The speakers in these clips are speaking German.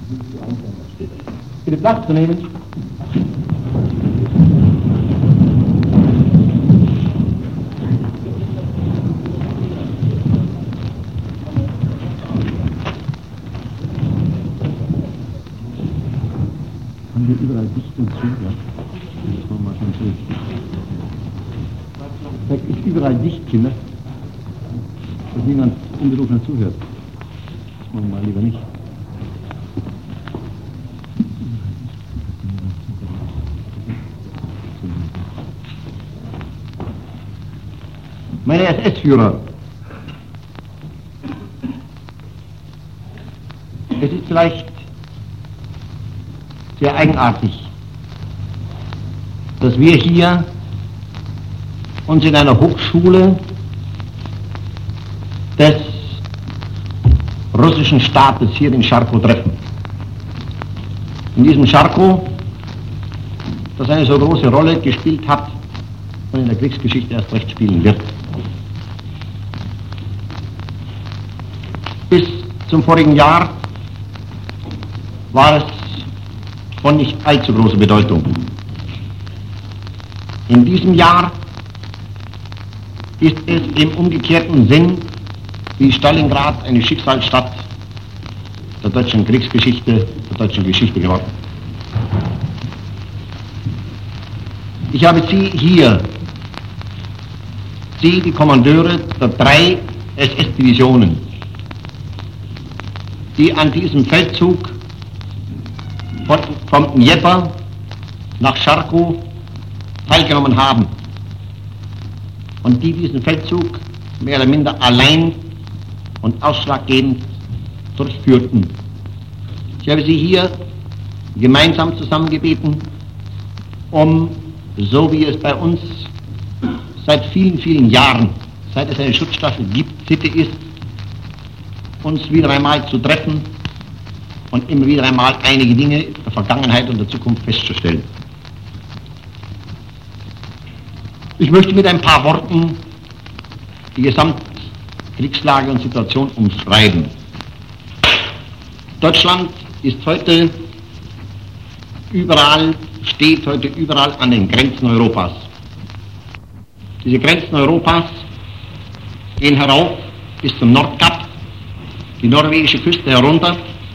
Bitte Platz zu nehmen. Haben wir überall Dichten zu, ja? Das machen wir schon so. Es ist überall dicht, Kinder, dass niemand unberufen zuhört. Das machen wir mal lieber nicht. Meine SS-Führer, es ist vielleicht sehr eigenartig, dass wir hier uns in einer Hochschule des russischen Staates hier in Charkow treffen. In diesem Charkow, das eine so große Rolle gespielt hat und in der Kriegsgeschichte erst recht spielen wird. Bis zum vorigen Jahr war es von nicht allzu großer Bedeutung. In diesem Jahr ist es im umgekehrten Sinn wie Stalingrad eine Schicksalsstadt der deutschen Kriegsgeschichte, der deutschen Geschichte geworden. Ich habe Sie hier, Sie, die Kommandeure der 3 SS-Divisionen, die an diesem Feldzug vom Dnieper nach Charkow teilgenommen haben und die diesen Feldzug mehr oder minder allein und ausschlaggebend durchführten. Ich habe Sie hier gemeinsam zusammengebeten, um, so wie es bei uns seit vielen, vielen Jahren, seit es eine Schutzstaffel gibt, Sitte ist, uns wieder einmal zu treffen und immer wieder einmal einige Dinge der Vergangenheit und der Zukunft festzustellen. Ich möchte mit ein paar Worten die Gesamtkriegslage und Situation umschreiben. Deutschland ist heute überall, steht heute überall an den Grenzen Europas. Diese Grenzen Europas gehen herauf bis zum Nordkap, die norwegische Küste herunter,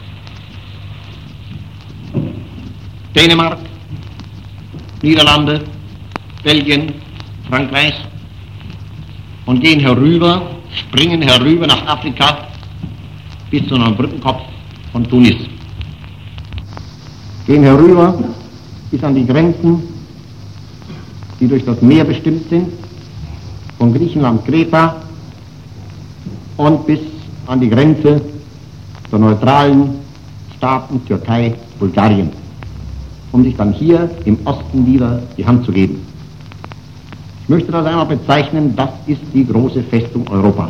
Dänemark, Niederlande, Belgien, Frankreich und gehen herüber, springen herüber nach Afrika bis zu einem Brückenkopf von Tunis. Gehen herüber bis an die Grenzen, die durch das Meer bestimmt sind, von Griechenland, Kreta und bis an die Grenze der neutralen Staaten Türkei, Bulgarien, um sich dann hier im Osten wieder die Hand zu geben. Ich möchte das einmal bezeichnen, das ist die große Festung Europa.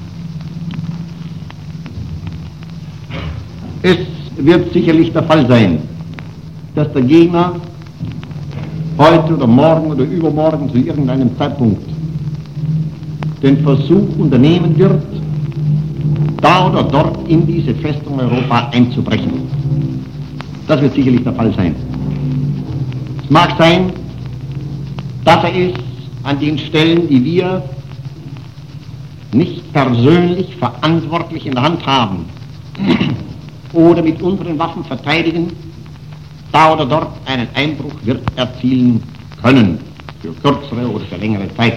Es wird sicherlich der Fall sein, dass der Gegner heute oder morgen oder übermorgen zu irgendeinem Zeitpunkt den Versuch unternehmen wird, da oder dort in diese Festung Europa einzubrechen. Das wird sicherlich der Fall sein. Es mag sein, dass er es an den Stellen, die wir nicht persönlich verantwortlich in der Hand haben oder mit unseren Waffen verteidigen, da oder dort einen Einbruch wird erzielen können, für kürzere oder für längere Zeit.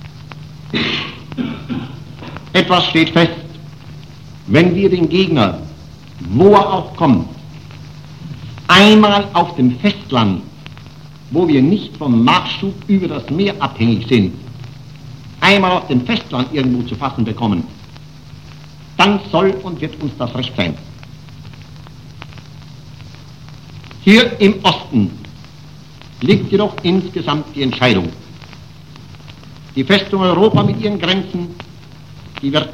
Etwas steht fest: Wenn wir den Gegner, wo er auch kommt, einmal auf dem Festland, wo wir nicht vom Nachschub über das Meer abhängig sind, einmal auf dem Festland irgendwo zu fassen bekommen, dann soll und wird uns das recht sein. Hier im Osten liegt jedoch insgesamt die Entscheidung. Die Festung Europa mit ihren Grenzen, die wird,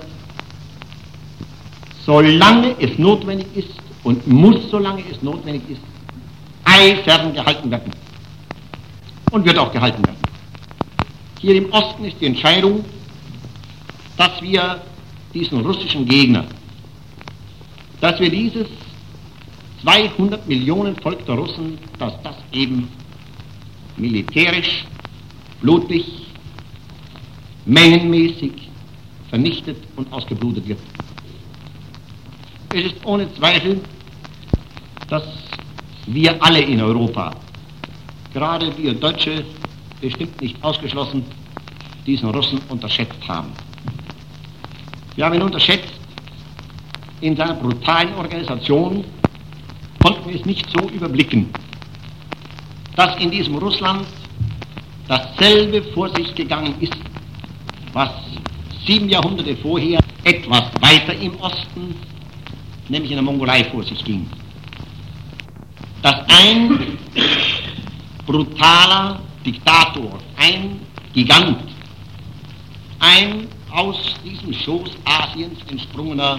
solange es notwendig ist und muss, solange es notwendig ist, eisern gehalten werden. Und wird auch gehalten werden. Hier im Osten ist die Entscheidung, dass wir diesen russischen Gegner, dass wir dieses 200 Millionen Volk der Russen, dass das eben militärisch, blutig, mengenmäßig vernichtet und ausgeblutet wird. Es ist ohne Zweifel, dass wir alle in Europa, gerade wir Deutsche, bestimmt nicht ausgeschlossen, diesen Russen unterschätzt haben. Wir haben ihn unterschätzt in seiner brutalen Organisation, konnten es nicht so überblicken, dass in diesem Russland dasselbe vor sich gegangen ist, was 7 Jahrhunderte vorher etwas weiter im Osten, nämlich in der Mongolei, vor sich ging. Dass ein brutaler Diktator, ein Gigant, ein aus diesem Schoß Asiens entsprungener,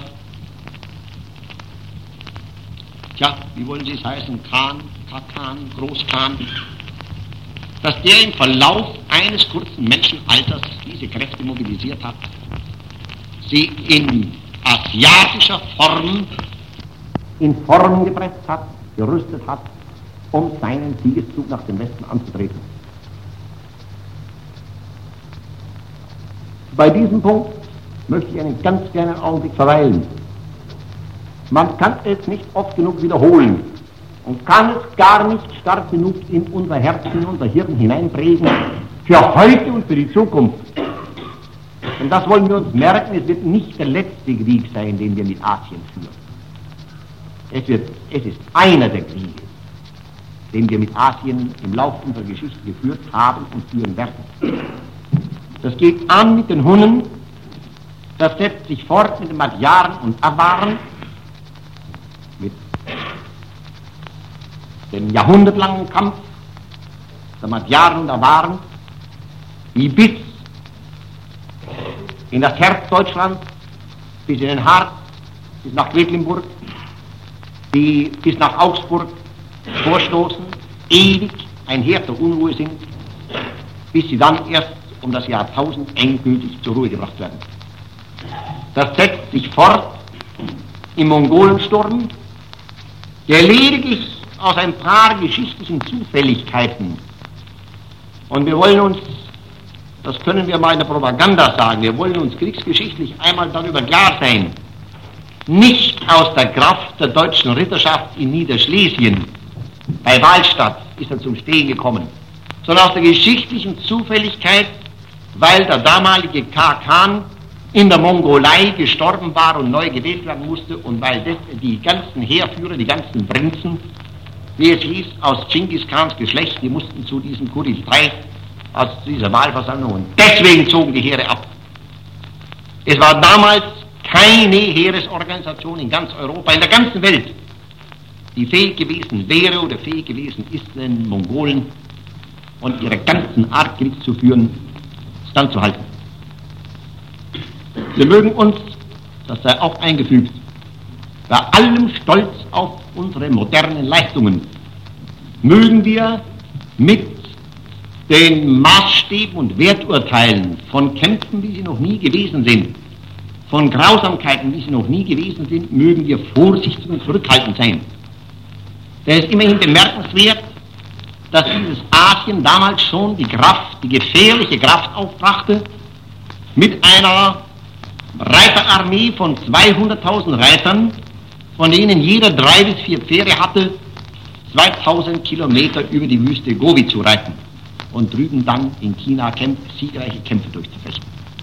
wie wollen Sie es heißen, Khan, Großkhan, dass der im Verlauf eines kurzen Menschenalters diese Kräfte mobilisiert hat, sie in asiatischer Form in Form gepresst hat, gerüstet hat, um seinen Siegeszug nach dem Westen anzutreten. Bei diesem Punkt möchte ich einen ganz kleinen Augenblick verweilen. Man kann es nicht oft genug wiederholen und kann es gar nicht stark genug in unser Herz, in unser Hirn hineinprägen, für heute und für die Zukunft. Und das wollen wir uns merken, es wird nicht der letzte Krieg sein, den wir mit Asien führen. Es ist einer der Kriege, den wir mit Asien im Laufe unserer Geschichte geführt haben und führen werden. Das geht an mit den Hunnen, das setzt sich fort mit den Magyaren und Awaren, mit dem jahrhundertlangen Kampf der Magyaren und Awaren, die bis in das Herz Deutschlands, bis in den Harz, bis nach Quedlinburg, die bis nach Augsburg vorstoßen, ewig ein Herd der Unruhe sind, bis sie dann erst um das Jahrtausend endgültig zur Ruhe gebracht werden. Das setzt sich fort im Mongolensturm, der lediglich aus ein paar geschichtlichen Zufälligkeiten, und wir wollen uns, das können wir mal in der Propaganda sagen, wir wollen uns kriegsgeschichtlich einmal darüber klar sein, nicht aus der Kraft der deutschen Ritterschaft in Niederschlesien, bei Wahlstatt ist er zum Stehen gekommen, sondern aus der geschichtlichen Zufälligkeit, weil der damalige Khan in der Mongolei gestorben war und neu gewählt werden musste und weil die ganzen Heerführer, die ganzen Prinzen, wie es hieß, aus Genghis Khans Geschlecht, die mussten zu diesem Kuril III, aus dieser Wahlversammlung, und deswegen zogen die Heere ab. Es war damals keine Heeresorganisation in ganz Europa, in der ganzen Welt, die fähig gewesen wäre oder fähig gewesen ist, den Mongolen und ihrer ganzen Art Krieg zu führen, standzuhalten. Wir mögen uns, das sei auch eingefügt, bei allem Stolz auf unsere modernen Leistungen, mögen wir mit den Maßstäben und Werturteilen von Kämpfen, wie sie noch nie gewesen sind, von Grausamkeiten, wie sie noch nie gewesen sind, mögen wir vorsichtig und zurückhaltend sein. Denn es ist immerhin bemerkenswert, dass dieses Asien damals schon die Kraft, die gefährliche Kraft aufbrachte, mit einer Reiterarmee von 200.000 Reitern, von denen jeder 3 bis 4 Pferde hatte, 2000 Kilometer über die Wüste Gobi zu reiten und drüben dann in China siegreiche Kämpfe durchzufechten.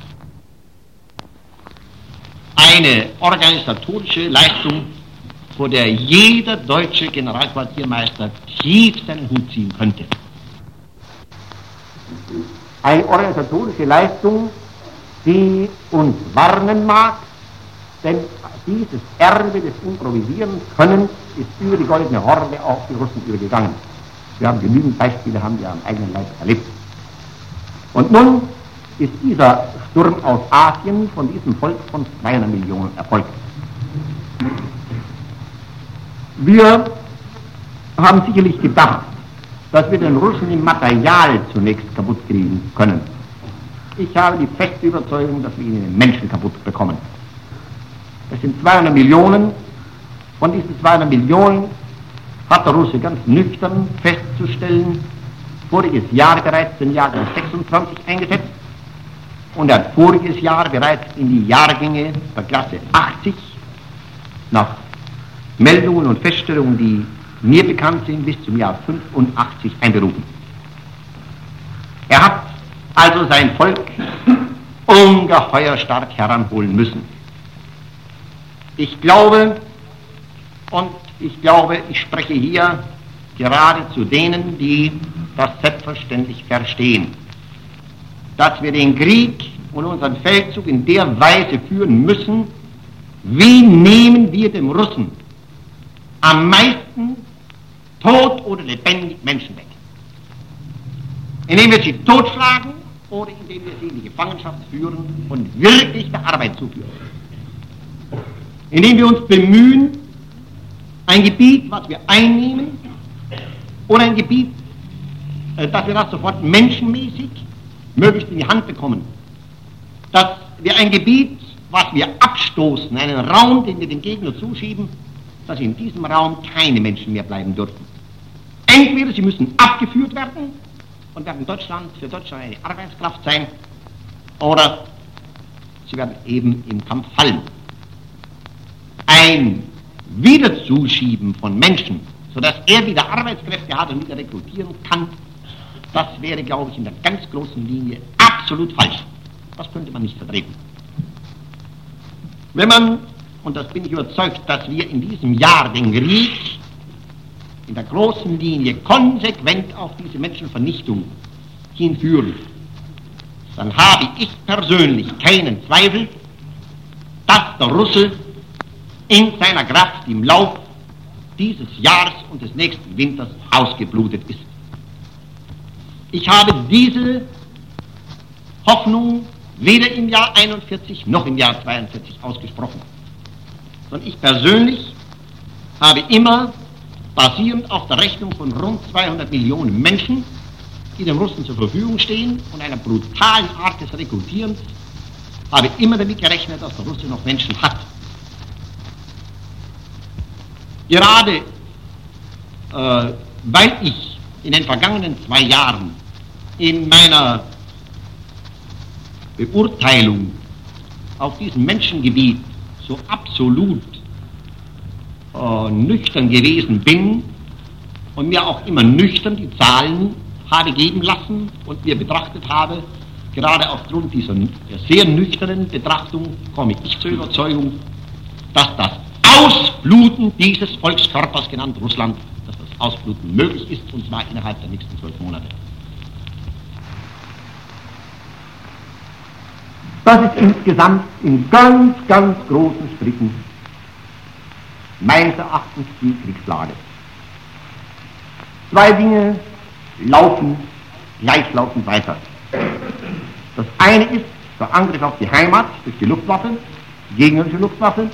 Eine organisatorische Leistung, vor der jeder deutsche Generalquartiermeister tief seinen Hut ziehen könnte. Eine organisatorische Leistung, die uns warnen mag, denn dieses Erbe des Improvisieren-Könnens ist über die Goldene Horde auf die Russen übergegangen. Wir haben genügend Beispiele, haben wir am eigenen Leib erlebt. Und nun ist dieser Sturm aus Asien von diesem Volk von 200 Millionen erfolgt. Wir haben sicherlich gedacht, dass wir den Russen im Material zunächst kaputt kriegen können. Ich habe die feste Überzeugung, dass wir ihnen den Menschen kaputt bekommen. Es sind 200 Millionen. Von diesen 200 Millionen hat der Russe ganz nüchtern festzustellen, voriges Jahr bereits den Jahrgang 26 eingesetzt und er hat voriges Jahr bereits in die Jahrgänge der Klasse 80 nach Meldungen und Feststellungen, die mir bekannt sind, bis zum Jahr 85 einberufen. Er hat also sein Volk ungeheuer stark heranholen müssen. Ich glaube, ich spreche hier gerade zu denen, die das selbstverständlich verstehen, dass wir den Krieg und unseren Feldzug in der Weise führen müssen, wie nehmen wir dem Russen am meisten tot oder lebendig Menschen weg. Indem wir sie totschlagen oder indem wir sie in die Gefangenschaft führen und wirklich der Arbeit zuführen. Indem wir uns bemühen, ein Gebiet, was wir einnehmen, oder ein Gebiet, dass wir das sofort menschenmäßig möglichst in die Hand bekommen. Dass wir ein Gebiet, was wir abstoßen, einen Raum, den wir dem Gegner zuschieben, dass in diesem Raum keine Menschen mehr bleiben dürfen. Entweder sie müssen abgeführt werden und werden für Deutschland eine Arbeitskraft sein, oder sie werden eben im Kampf fallen. Ein Wiederzuschieben von Menschen, sodass er wieder Arbeitskräfte hat und wieder rekrutieren kann, das wäre, glaube ich, in der ganz großen Linie absolut falsch. Das könnte man nicht vertreten. Wenn man, und das bin ich überzeugt, dass wir in diesem Jahr den Krieg in der großen Linie konsequent auf diese Menschenvernichtung hinführen, dann habe ich persönlich keinen Zweifel, dass der Russe in seiner Kraft im Lauf dieses Jahres und des nächsten Winters ausgeblutet ist. Ich habe diese Hoffnung weder im Jahr 41 noch im Jahr 42 ausgesprochen, sondern ich persönlich habe immer, basierend auf der Rechnung von rund 200 Millionen Menschen, die den Russen zur Verfügung stehen und einer brutalen Art des Rekrutierens, habe immer damit gerechnet, dass der Russe noch Menschen hat. Gerade weil ich in den vergangenen 2 Jahren in meiner Beurteilung auf diesem Menschengebiet so absolut nüchtern gewesen bin und mir auch immer nüchtern die Zahlen habe geben lassen und mir betrachtet habe, gerade aufgrund dieser sehr nüchternen Betrachtung komme ich zur Überzeugung, dass das Ausbluten dieses Volkskörpers, genannt Russland, dass das Ausbluten möglich ist, und zwar innerhalb der nächsten 12 Monate. Das ist insgesamt in ganz, ganz großen Strichen meines Erachtens die Kriegslage. 2 Dinge laufen gleichlaufend weiter. Das eine ist der Angriff auf die Heimat durch die Luftwaffe, die gegnerische Luftwaffe.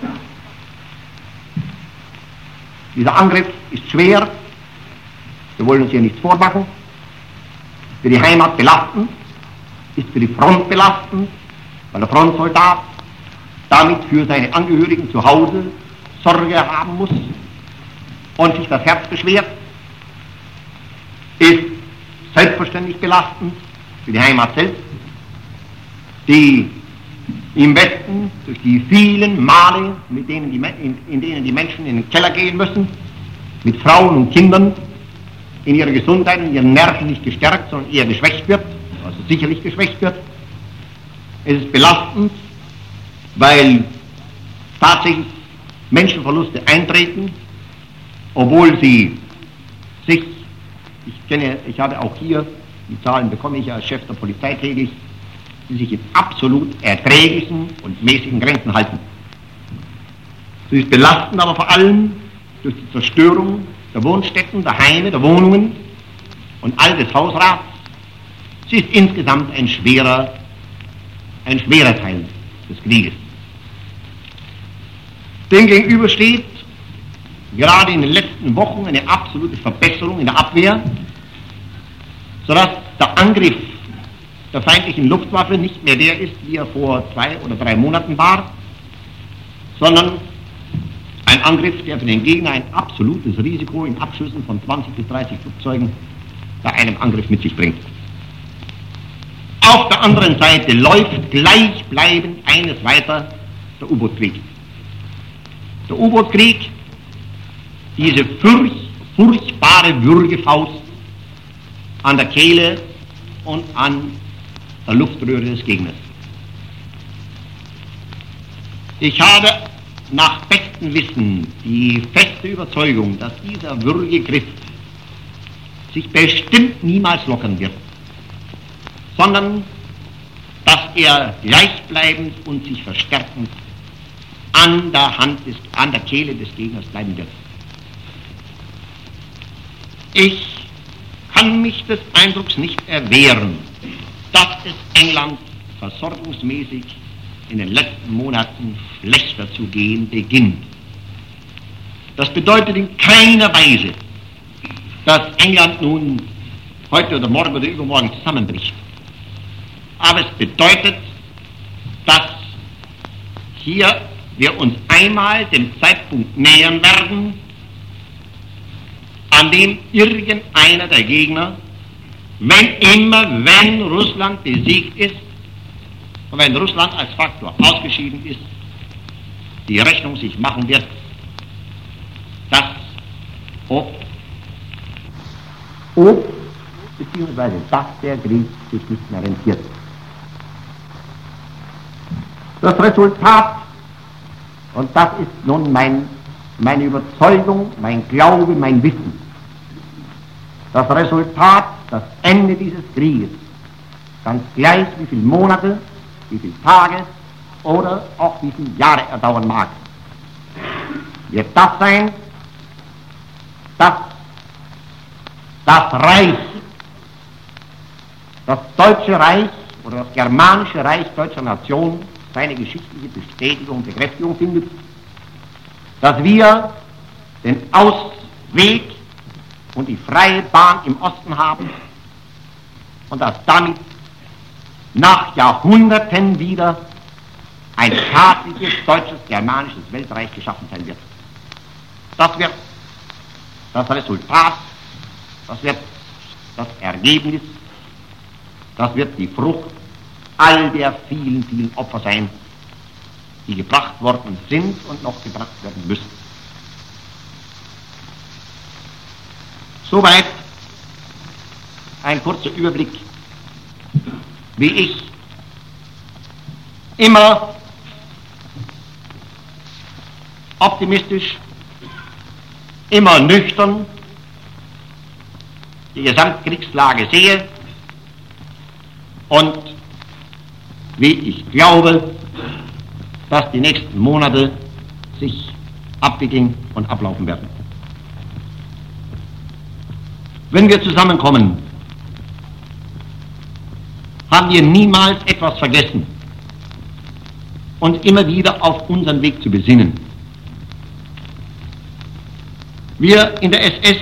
Dieser Angriff ist schwer, wir wollen uns hier nichts vormachen, für die Heimat belastend, ist für die Front belastend, weil der Frontsoldat damit für seine Angehörigen zu Hause Sorge haben muss und sich das Herz beschwert, ist selbstverständlich belastend für die Heimat selbst, die im Westen durch die vielen Male, in denen die Menschen in den Keller gehen müssen, mit Frauen und Kindern, in ihrer Gesundheit und ihren Nerven nicht gestärkt, sondern eher geschwächt wird, also sicherlich geschwächt wird. Es ist belastend, weil tatsächlich Menschenverluste eintreten, obwohl sie sich, ich habe auch hier, die Zahlen bekomme ich als Chef der Polizei täglich, die sich in absolut erträglichen und mäßigen Grenzen halten. Sie ist belastend, aber vor allem durch die Zerstörung der Wohnstätten, der Heime, der Wohnungen und all des Hausrats. Sie ist insgesamt ein schwerer Teil des Krieges. Demgegenüber steht gerade in den letzten Wochen eine absolute Verbesserung in der Abwehr, sodass der Angriff der feindlichen Luftwaffe nicht mehr der ist, wie er vor 2 oder 3 Monaten war, sondern Ein Angriff, der für den Gegner ein absolutes Risiko in Abschüssen von 20 bis 30 Flugzeugen bei einem Angriff mit sich bringt. Auf der anderen Seite läuft gleichbleibend eines weiter, der U-Boot-Krieg. Der U-Boot-Krieg, diese furchtbare Würgefaust an der Kehle und an der Luftröhre des Gegners. Ich habe nach bestem Wissen die feste Überzeugung, dass dieser Würgegriff sich bestimmt niemals lockern wird, sondern dass er gleichbleibend und sich verstärkend an der Kehle des Gegners bleiben wird. Ich kann mich des Eindrucks nicht erwehren, dass es England versorgungsmäßig in den letzten Monaten schlechter zu gehen beginnt. Das bedeutet in keiner Weise, dass England nun heute oder morgen oder übermorgen zusammenbricht. Aber es bedeutet, dass hier wir uns einmal dem Zeitpunkt nähern werden, an dem irgendeiner der Gegner, wenn Russland besiegt ist und wenn Russland als Faktor ausgeschieden ist, die Rechnung sich machen wird, dass beziehungsweise dass der Krieg sich nicht mehr rentiert. Das Resultat, und das ist nun meine Überzeugung, mein Glaube, mein Wissen, das Resultat, das Ende dieses Krieges, ganz gleich wie viele Monate, wie viele Tage oder auch wie viele Jahre er dauern mag, wird das sein, dass das Reich, das Deutsche Reich oder das Germanische Reich deutscher Nation seine geschichtliche Bestätigung und Bekräftigung findet, dass wir den Ausweg und die freie Bahn im Osten haben und dass damit nach Jahrhunderten wieder ein tatsächliches deutsches, germanisches Weltreich geschaffen sein wird. Das wird das Resultat, das wird das Ergebnis, das wird die Frucht all der vielen, vielen Opfer sein, die gebracht worden sind und noch gebracht werden müssen. Soweit ein kurzer Überblick, wie ich immer optimistisch, immer nüchtern die Gesamtkriegslage sehe und wie ich glaube, dass die nächsten Monate sich abwickeln und ablaufen werden. Wenn wir zusammenkommen, haben wir niemals etwas vergessen und immer wieder auf unseren Weg zu besinnen. Wir in der SS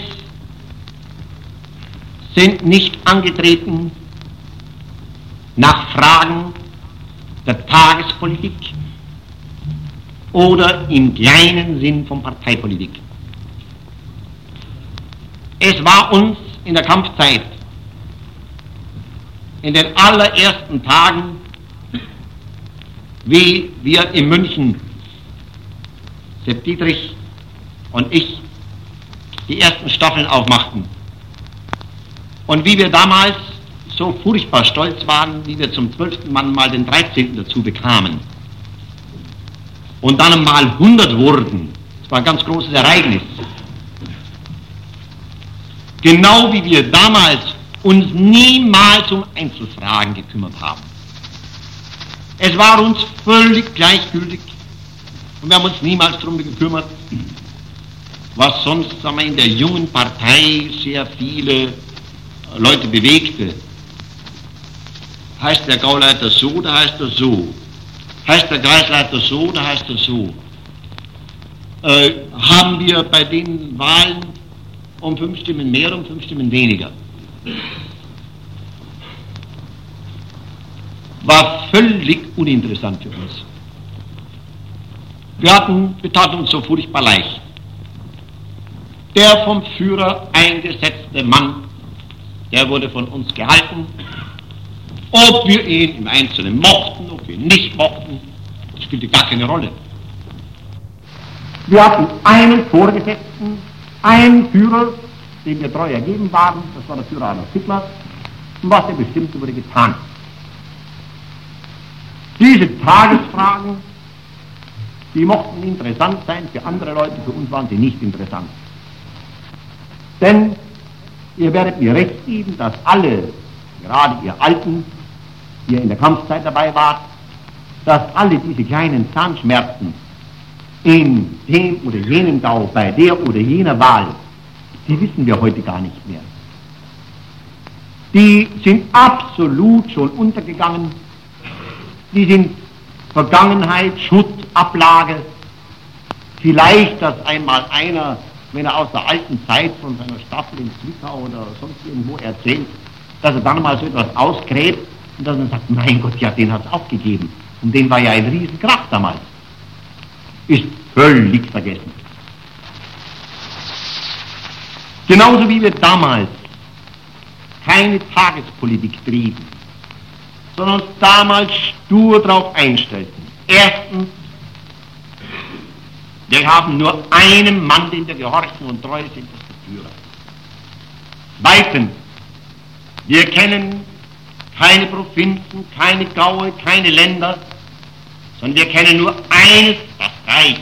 sind nicht angetreten nach Fragen der Tagespolitik oder im kleinen Sinn von Parteipolitik. Es war uns in der Kampfzeit, in den allerersten Tagen, wie wir in München, Sepp Dietrich und ich, die ersten Staffeln aufmachten. Und wie wir damals so furchtbar stolz waren, wie wir zum 12. Mann mal den 13. dazu bekamen. Und dann mal 100 wurden. Das war ein ganz großes Ereignis. Genau wie wir damals uns niemals um Einzelfragen gekümmert haben. Es war uns völlig gleichgültig und wir haben uns niemals darum gekümmert, was sonst, sagen wir, in der jungen Partei sehr viele Leute bewegte. Heißt der Gauleiter so, da heißt er so. Heißt der Kreisleiter so, da heißt er so. Haben wir bei den Wahlen um 5 Stimmen mehr, um 5 Stimmen weniger. War völlig uninteressant für uns. Wir taten uns so furchtbar leicht. Der vom Führer eingesetzte Mann, der wurde von uns gehalten. Ob wir ihn im Einzelnen mochten, ob wir ihn nicht mochten, das spielte gar keine Rolle. Wir hatten einen Vorgesetzten, einen Führer, dem wir treu ergeben waren, das war der Führer Adolf Hitler, und was er bestimmt wurde getan. Diese Tagesfragen, die mochten interessant sein für andere Leute, für uns waren sie nicht interessant. Denn ihr werdet mir recht geben, dass alle, gerade ihr Alten, die ihr in der Kampfzeit dabei wart, dass alle diese kleinen Zahnschmerzen in dem oder jenem Gau, bei der oder jener Wahl, die wissen wir heute gar nicht mehr. Die sind absolut schon untergegangen, die sind Vergangenheit, Schutt, Ablage. Vielleicht, dass einmal einer, wenn er aus der alten Zeit von seiner Staffel in Zwickau oder sonst irgendwo erzählt, dass er dann mal so etwas ausgräbt und dass man sagt, mein Gott, ja, den hat es auch gegeben. Und den war ja ein Riesenkrach damals. Ist völlig vergessen. Genauso wie wir damals keine Tagespolitik trieben, sondern uns damals stur darauf einstellten. Erstens, wir haben nur einen Mann, den wir gehorchen und treu sind, das ist der Führer. Zweitens, wir kennen keine Provinzen, keine Gaue, keine Länder, sondern wir kennen nur eines, das Reich.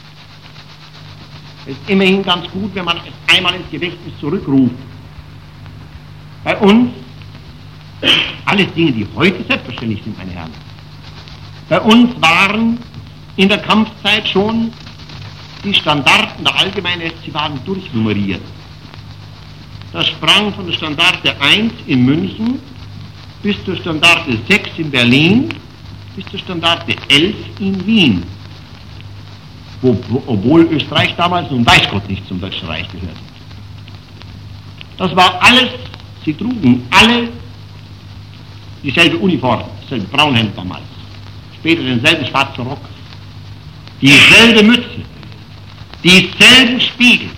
Es ist immerhin ganz gut, wenn man es einmal ins Gedächtnis zurückruft. Bei uns, alles Dinge, die heute selbstverständlich sind, meine Herren, bei uns waren in der Kampfzeit schon die Standarten der Allgemeinheit, sie waren durchnummeriert. Das sprang von der Standarte 1 in München bis zur Standarte 6 in Berlin bis zur Standarte 11 in Wien. Obwohl Österreich damals nun weiß Gott nicht zum Deutschen Reich gehört. Das war alles, sie trugen alle dieselbe Uniform, dasselbe Braunhemd damals, später denselben schwarzen Rock, dieselbe Mütze, dieselben Spiegel,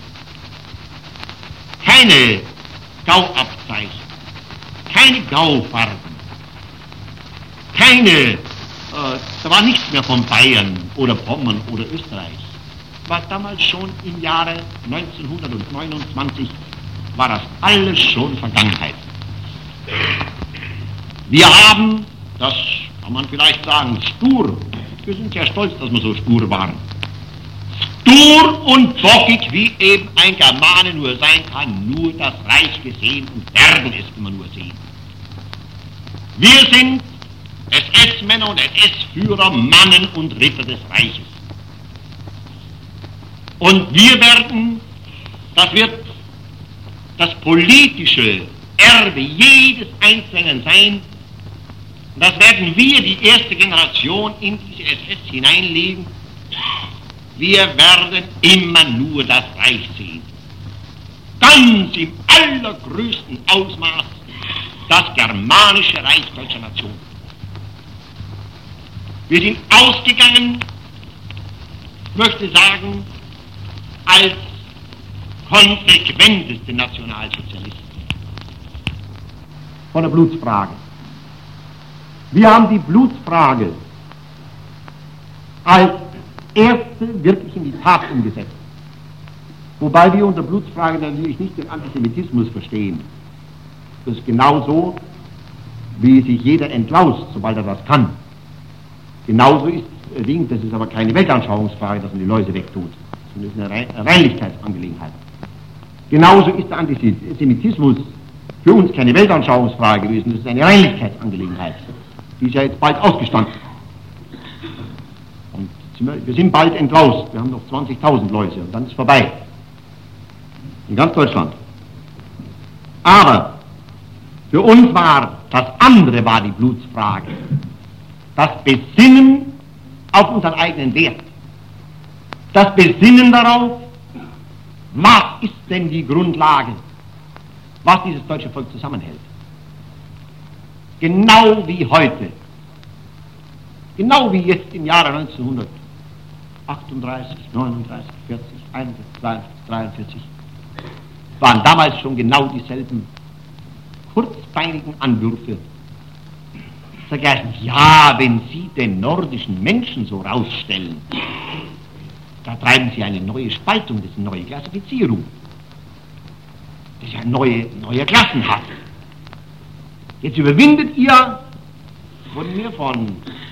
keine Gauabzeichen, keine Gaufarben, keine, da war nichts mehr von Bayern oder Pommern oder Österreich. War damals schon im Jahre 1929, war das alles schon Vergangenheit. Wir haben, das kann man vielleicht sagen, stur, wir sind sehr stolz, dass wir so stur waren, stur und bockig, wie eben ein Germane nur sein kann, nur das Reich gesehen und werden es immer nur sehen. Wir sind SS-Männer und SS-Führer, Mannen und Ritter des Reiches. Und wir werden, das wird das politische Erbe jedes Einzelnen sein, das werden wir, die erste Generation, in diese SS hineinlegen. Wir werden immer nur das Reich sehen. Ganz im allergrößten Ausmaß das germanische Reich deutscher Nation. Wir sind ausgegangen, möchte sagen, als konsequenteste Nationalsozialisten von der Blutsfrage. Wir haben die Blutsfrage als erste wirklich in die Tat umgesetzt. Wobei wir unter Blutsfrage natürlich nicht den Antisemitismus verstehen. Das ist genauso, wie sich jeder entlaust, sobald er das kann. Genauso ist das ist aber keine Weltanschauungsfrage, dass man die Läuse wegtut. Das ist eine Reinlichkeitsangelegenheit. Genauso ist der Antisemitismus für uns keine Weltanschauungsfrage gewesen, das ist eine Reinlichkeitsangelegenheit. Die ist ja jetzt bald ausgestanden. Und wir sind bald entlaust, wir haben noch 20.000 Läuse und dann ist es vorbei. In ganz Deutschland. Aber für uns war das andere war die Blutsfrage. Das Besinnen auf unseren eigenen Wert. Das Besinnen darauf, was ist denn die Grundlage, was dieses deutsche Volk zusammenhält. Genau wie heute, genau wie jetzt im Jahre 1918, 38, 39, 40, 41, 42, 43 waren damals schon genau dieselben kurzbeinigen Anwürfe. Sag ich, ja, wenn Sie den nordischen Menschen so rausstellen, da treiben Sie eine neue Spaltung, das ist eine neue Klassifizierung. Das ist ein neuer Klassenhass. Jetzt überwindet ihr, wurde mir von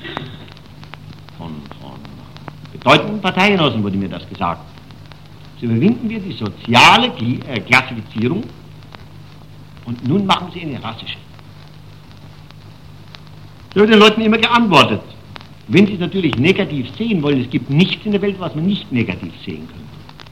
bedeutenden Parteigenossen wurde mir das gesagt, jetzt überwinden wir die soziale Klassifizierung und nun machen Sie eine rassische. So wird den Leuten immer geantwortet. Wenn Sie es natürlich negativ sehen wollen, es gibt nichts in der Welt, was man nicht negativ sehen könnte.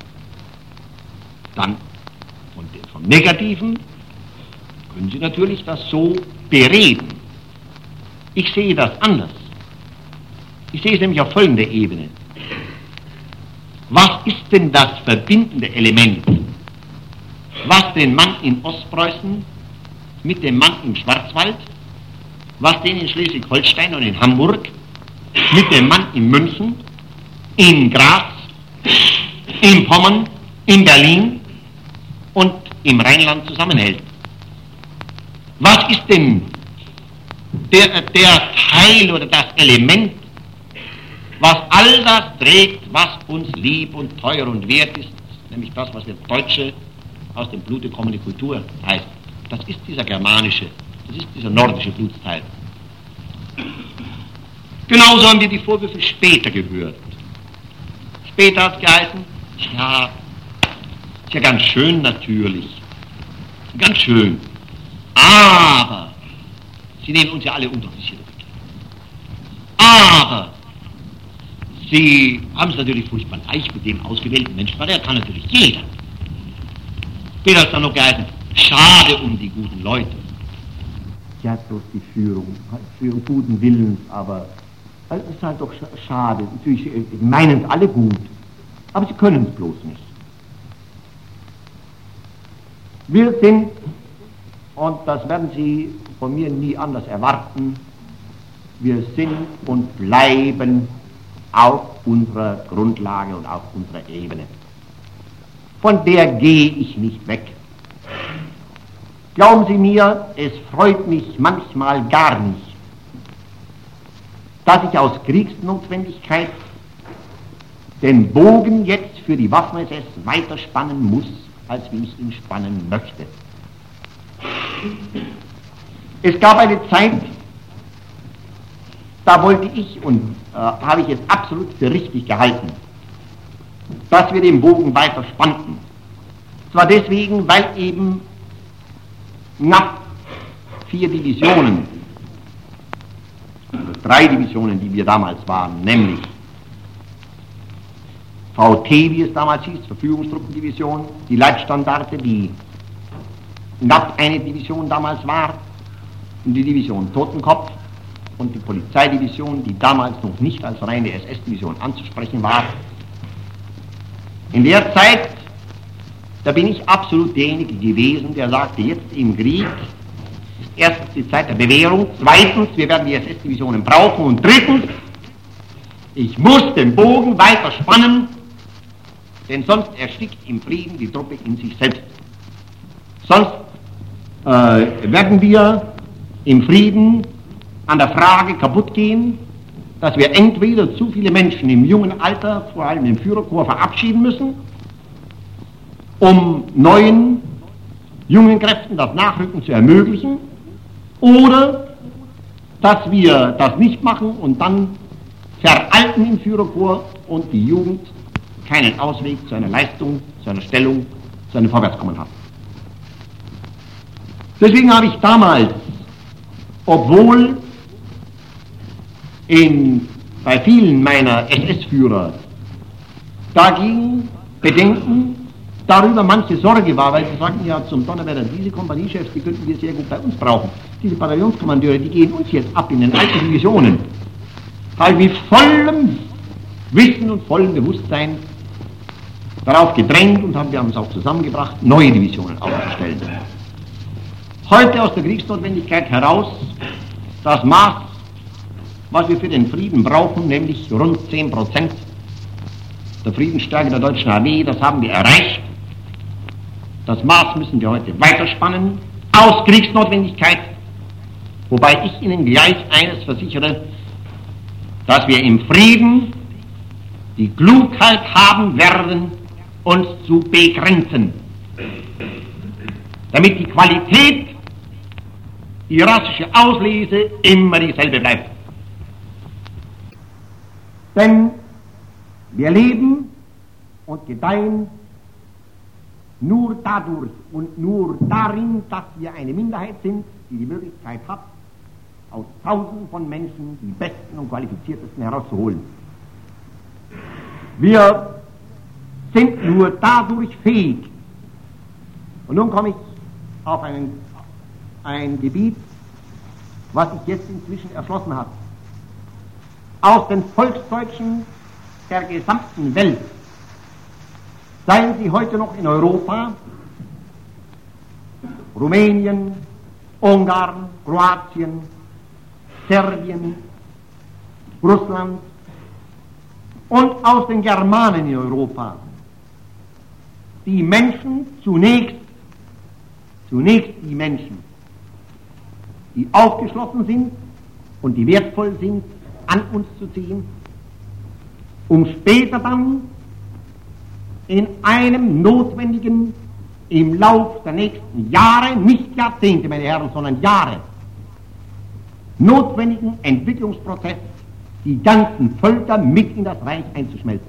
Dann vom Negativen können Sie natürlich das so bereden. Ich sehe das anders. Ich sehe es nämlich auf folgender Ebene. Was ist denn das verbindende Element, was den Mann in Ostpreußen mit dem Mann im Schwarzwald, was den in Schleswig-Holstein und in Hamburg mit dem Mann in München, in Graz, in Pommern, in Berlin und im Rheinland zusammenhält? Was ist denn der Teil oder das Element, was all das trägt, was uns lieb und teuer und wert ist, nämlich das, was wir Deutsche aus dem Blute kommende Kultur heißt? Das ist dieser germanische, das ist dieser nordische Blutsteil. Genauso haben wir die Vorwürfe später gehört. Später hat es geheißen, ja, ist ja ganz schön natürlich, ganz schön, aber Sie nehmen uns ja alle Unteroffiziere weg. Aber Sie haben es natürlich furchtbar leicht mit dem ausgewählten Menschen, weil der kann natürlich jeder. Später hat es dann noch geheißen, schade um die guten Leute. Ja, bloß die Führung guten Willens, aber es ist halt doch schade. Natürlich meinen es alle gut, aber sie können es bloß nicht. Wir sind, und das werden Sie von mir nie anders erwarten, wir sind und bleiben auf unserer Grundlage und auf unserer Ebene. Von der gehe ich nicht weg. Glauben Sie mir, es freut mich manchmal gar nicht, dass ich aus Kriegsnotwendigkeit den Bogen jetzt für die Waffen-SS weiter spannen muss, als wie ich ihn spannen möchte. Es gab eine Zeit, da wollte ich und habe ich es absolut für richtig gehalten, dass wir den Bogen weiter spannten. Zwar deswegen, weil eben knapp 4 Divisionen, also 3 Divisionen, die wir damals waren, nämlich VT, wie es damals hieß, Verfügungstruppendivision, die Leitstandarte, die knapp eine Division damals war, und die Division Totenkopf und die Polizeidivision, die damals noch nicht als reine SS-Division anzusprechen war. In der Zeit, da bin ich absolut derjenige gewesen, der sagte, jetzt im Krieg ist erstens die Zeit der Bewährung, zweitens, wir werden die SS-Divisionen brauchen und drittens, ich muss den Bogen weiter spannen, denn sonst erstickt im Frieden die Truppe in sich selbst. Sonst werden wir im Frieden an der Frage kaputt gehen, dass wir entweder zu viele Menschen im jungen Alter, vor allem im Führerkorps, verabschieden müssen, um neuen, jungen Kräften das Nachrücken zu ermöglichen, oder dass wir das nicht machen und dann veralten im Führerkorps und die Jugend keinen Ausweg zu einer Leistung, zu einer Stellung, zu einem Vorwärtskommen hat. Deswegen habe ich damals, obwohl bei vielen meiner SS-Führer dagegen Bedenken, darüber manche Sorge war, weil sie sagten, ja, zum Donnerwetter, diese Kompaniechefs, die könnten wir sehr gut bei uns brauchen. Diese Bataillonskommandeure, die gehen uns jetzt ab in den alten Divisionen. Habe ich mit vollem Wissen und vollem Bewusstsein darauf gedrängt und wir haben es auch zusammengebracht, neue Divisionen aufzustellen. Heute aus der Kriegsnotwendigkeit heraus das Maß, was wir für den Frieden brauchen, nämlich rund 10%, der Friedensstärke der deutschen Armee, das haben wir erreicht. Das Maß müssen wir heute weiterspannen, aus Kriegsnotwendigkeit, wobei ich Ihnen gleich eines versichere, dass wir im Frieden die Klugheit haben werden, uns zu begrenzen, damit die Qualität, die rassische Auslese immer dieselbe bleibt. Denn wir leben und gedeihen nur dadurch und nur darin, dass wir eine Minderheit sind, die die Möglichkeit hat, aus Tausenden von Menschen die Besten und Qualifiziertesten herauszuholen. Wir sind nur dadurch fähig. Und nun komme ich auf ein Gebiet, was sich jetzt inzwischen erschlossen hat. Aus den Volksdeutschen der gesamten Welt, seien sie heute noch in Europa, Rumänien, Ungarn, Kroatien, Serbien, Russland und aus den Germanen in Europa, die Menschen zunächst die Menschen, die aufgeschlossen sind und die wertvoll sind, an uns zu ziehen, um später dann in einem notwendigen, im Lauf der nächsten Jahre, nicht Jahrzehnte, meine Herren, sondern Jahre, notwendigen Entwicklungsprozess, die ganzen Völker mit in das Reich einzuschmelzen.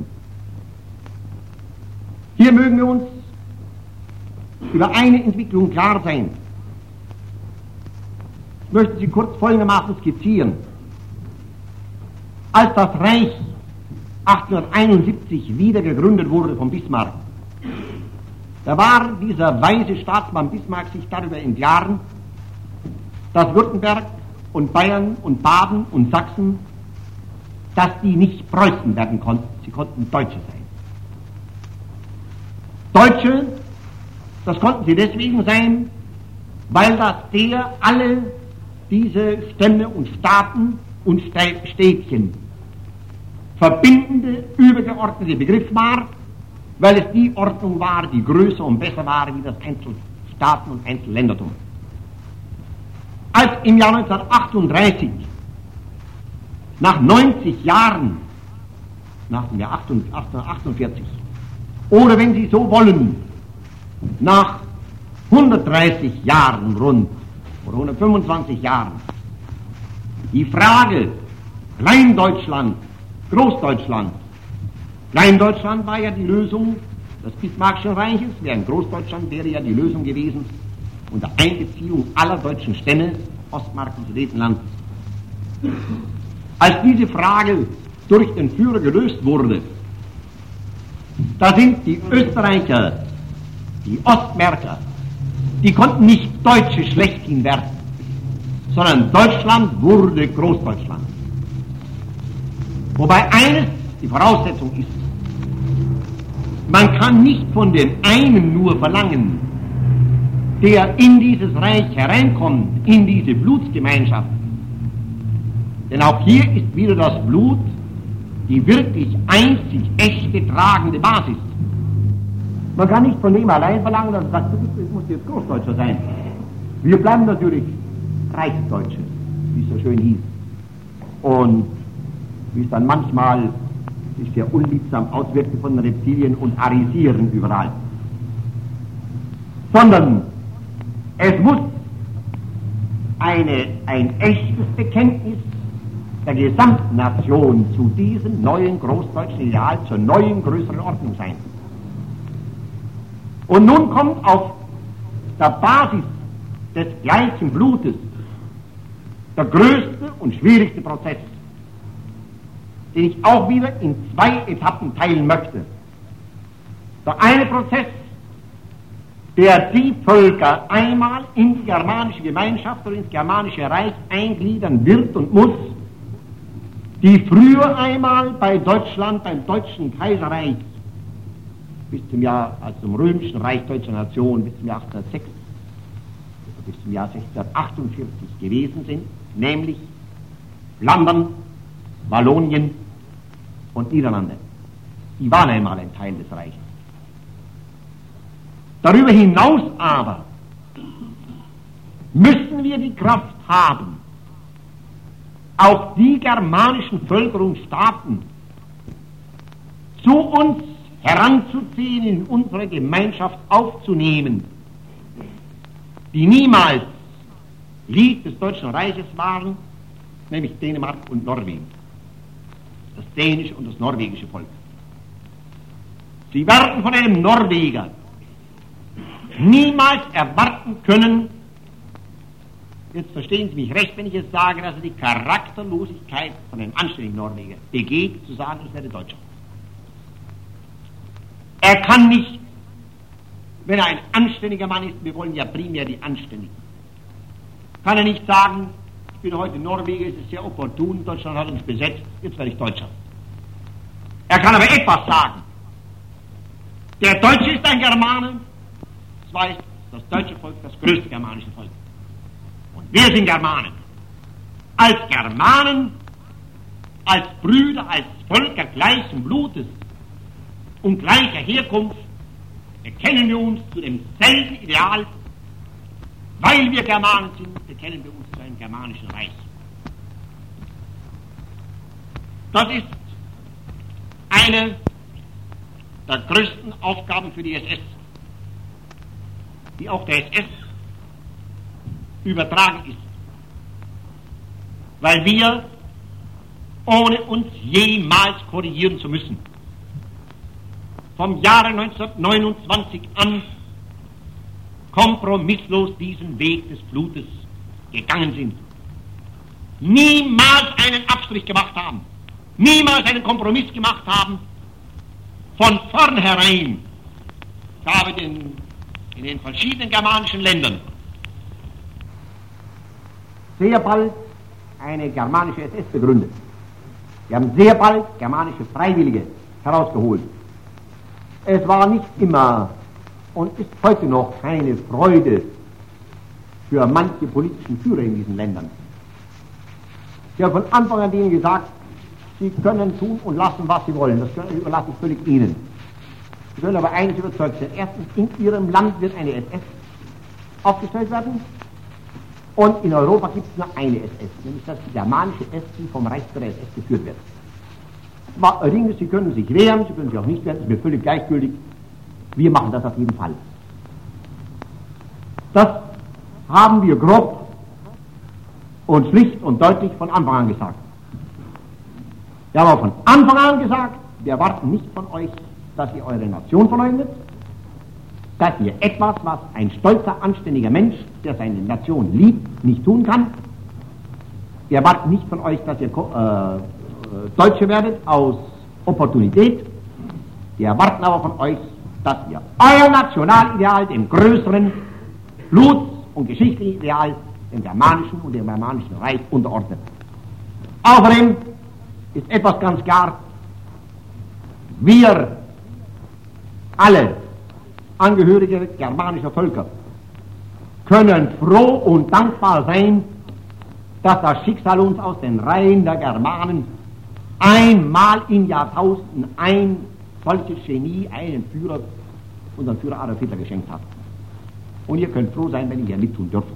Hier mögen wir uns über eine Entwicklung klar sein. Ich möchte sie kurz folgendermaßen skizzieren. Als das Reich 1871 wieder gegründet wurde von Bismarck, da war dieser weise Staatsmann Bismarck sich darüber im Klaren, dass Württemberg und Bayern und Baden und Sachsen, dass die nicht Preußen werden konnten, sie konnten Deutsche sein. Deutsche, das konnten sie deswegen sein, weil das alle diese Stämme und Staaten und Städtchen verbindende, übergeordnete Begriff war, weil es die Ordnung war, die größer und besser war wie das Einzelstaaten- und Einzelländertum. Als im Jahr 1938, nach 90 Jahren, nach dem Jahr 1848, oder wenn Sie so wollen, nach 130 Jahren rund, oder 125 Jahren, die Frage Kleindeutschland, Großdeutschland. Kleindeutschland war ja die Lösung des Bismarckschen Reiches, während Großdeutschland wäre ja die Lösung gewesen unter Einbeziehung aller deutschen Stämme Ostmark und Sudetenland. Als diese Frage durch den Führer gelöst wurde, da sind die Österreicher, die Ostmärker, die konnten nicht Deutsche schlechthin werden, sondern Deutschland wurde Großdeutschland. Wobei eines die Voraussetzung ist, man kann nicht von dem einen nur verlangen, der in dieses Reich hereinkommt, in diese Blutsgemeinschaft. Denn auch hier ist wieder das Blut die wirklich einzig echte tragende Basis. Man kann nicht von dem allein verlangen, dass er sagt, du musst jetzt Großdeutscher sein. Wir bleiben natürlich Reichsdeutsche, wie es so schön hieß. Und wie es dann manchmal sich sehr unliebsam auswirkte von den Reptilien und Arisieren überall. Sondern es muss ein echtes Bekenntnis der gesamten Nation zu diesem neuen großdeutschen Ideal, zur neuen größeren Ordnung sein. Und nun kommt auf der Basis des gleichen Blutes der größte und schwierigste Prozess, den ich auch wieder in zwei Etappen teilen möchte. Der eine Prozess, der die Völker einmal in die germanische Gemeinschaft oder ins germanische Reich eingliedern wird und muss, die früher einmal bei Deutschland, beim Deutschen Kaiserreich, bis zum Jahr, also zum römischen Reich Deutscher Nation, bis zum Jahr 1806, bis zum Jahr 1648 gewesen sind, nämlich Flandern, Wallonien und Niederlande. Die waren einmal ein Teil des Reiches. Darüber hinaus aber müssen wir die Kraft haben, auch die germanischen Völker und Staaten zu uns heranzuziehen, in unsere Gemeinschaft aufzunehmen, die niemals Glied des Deutschen Reiches waren, nämlich Dänemark und Norwegen, das dänische und das norwegische Volk. Sie werden von einem Norweger niemals erwarten können, jetzt verstehen Sie mich recht, wenn ich jetzt sage, dass er die Charakterlosigkeit von einem anständigen Norweger begeht, zu sagen, ich werde Deutscher. Er kann nicht, wenn er ein anständiger Mann ist, wir wollen ja primär die Anständigen, kann er nicht sagen, ich bin heute Norweger, es ist sehr opportun, Deutschland hat uns besetzt, jetzt werde ich Deutscher. Er kann aber etwas sagen. Der Deutsche ist ein Germane, zwar ist das deutsche Volk das größte germanische Volk. Und wir sind Germanen. Als Germanen, als Brüder, als Völker gleichen Blutes und gleicher Herkunft bekennen wir uns zu demselben Ideal. Weil wir Germanen sind, bekennen wir uns zu einem germanischen Reich. Das ist eine der größten Aufgaben für die SS, die auch der SS übertragen ist. Weil wir, ohne uns jemals korrigieren zu müssen, vom Jahre 1929 an kompromisslos diesen Weg des Blutes gegangen sind. Niemals einen Abstrich gemacht haben, niemals einen Kompromiss gemacht haben, von vornherein gab es in den verschiedenen germanischen Ländern sehr bald eine germanische SS begründet. Wir haben sehr bald germanische Freiwillige herausgeholt. Es war nicht immer und ist heute noch keine Freude für manche politischen Führer in diesen Ländern. Ich habe von Anfang an denen gesagt, sie können tun und lassen, was sie wollen. Das überlasse ich völlig ihnen. Sie können aber eines überzeugt sein. Erstens, in ihrem Land wird eine SS aufgestellt werden. Und in Europa gibt es nur eine SS, nämlich das germanische SS, die vom Reichsführer SS geführt wird. Sie können sich wehren, Sie können sich auch nicht wehren, das ist mir völlig gleichgültig. Wir machen das auf jeden Fall. Das haben wir grob und schlicht und deutlich von Anfang an gesagt. Wir haben auch von Anfang an gesagt, wir erwarten nicht von euch, dass ihr eure Nation verleugnet, dass ihr etwas, was ein stolzer, anständiger Mensch, der seine Nation liebt, nicht tun kann. Wir erwarten nicht von euch, dass ihr Deutsche werdet aus Opportunität. Wir erwarten aber von euch, dass ihr euer Nationalideal dem größeren Bluts- und geschichtlichen Ideal, dem germanischen und dem germanischen Reich unterordnet. Außerdem ist etwas ganz klar, wir alle Angehörige germanischer Völker können froh und dankbar sein, dass das Schicksal uns aus den Reihen der Germanen einmal in Jahrtausenden ein solches Genie, einen Führer, unseren Führer Adolf Hitler geschenkt hat. Und ihr könnt froh sein, wenn ihr hier mittun dürft.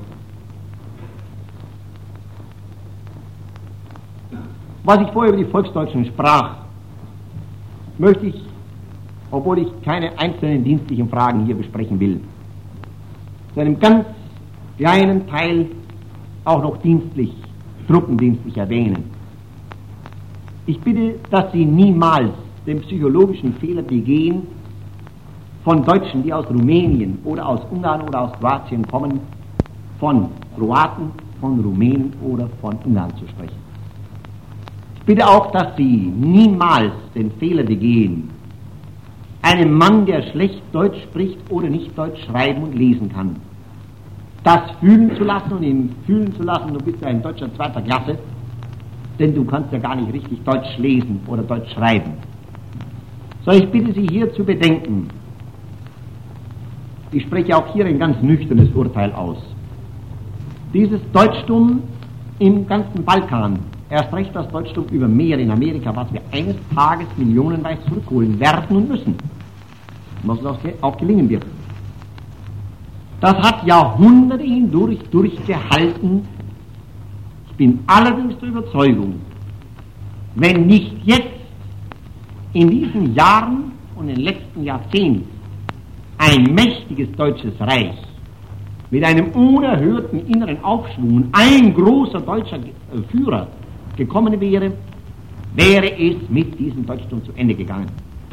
Was ich vorher über die Volksdeutschen sprach, möchte ich, obwohl ich keine einzelnen dienstlichen Fragen hier besprechen will, zu einem ganz kleinen Teil auch noch dienstlich, truppendienstlich erwähnen. Ich bitte, dass Sie niemals den psychologischen Fehler begehen, von Deutschen, die aus Rumänien oder aus Ungarn oder aus Kroatien kommen, von Kroaten, von Rumänen oder von Ungarn zu sprechen. Ich bitte auch, dass Sie niemals den Fehler begehen, einem Mann, der schlecht Deutsch spricht oder nicht Deutsch schreiben und lesen kann, das fühlen zu lassen und ihm fühlen zu lassen, du bist ja ein Deutscher zweiter Klasse, denn du kannst ja gar nicht richtig Deutsch lesen oder Deutsch schreiben. So, ich bitte Sie hier zu bedenken, ich spreche auch hier ein ganz nüchternes Urteil aus. Dieses Deutschtum im ganzen Balkan Erst recht das Deutschtum über Meer in Amerika, was wir eines Tages millionenweise zurückholen werden und müssen. Was uns auch gelingen wird. Das hat Jahrhunderte hindurch durchgehalten. Ich bin allerdings der Überzeugung, wenn nicht jetzt in diesen Jahren und in den letzten Jahrzehnten ein mächtiges deutsches Reich mit einem unerhörten inneren Aufschwung, ein großer deutscher Führer gekommen wäre, wäre es mit diesem Deutschtum zu Ende gegangen.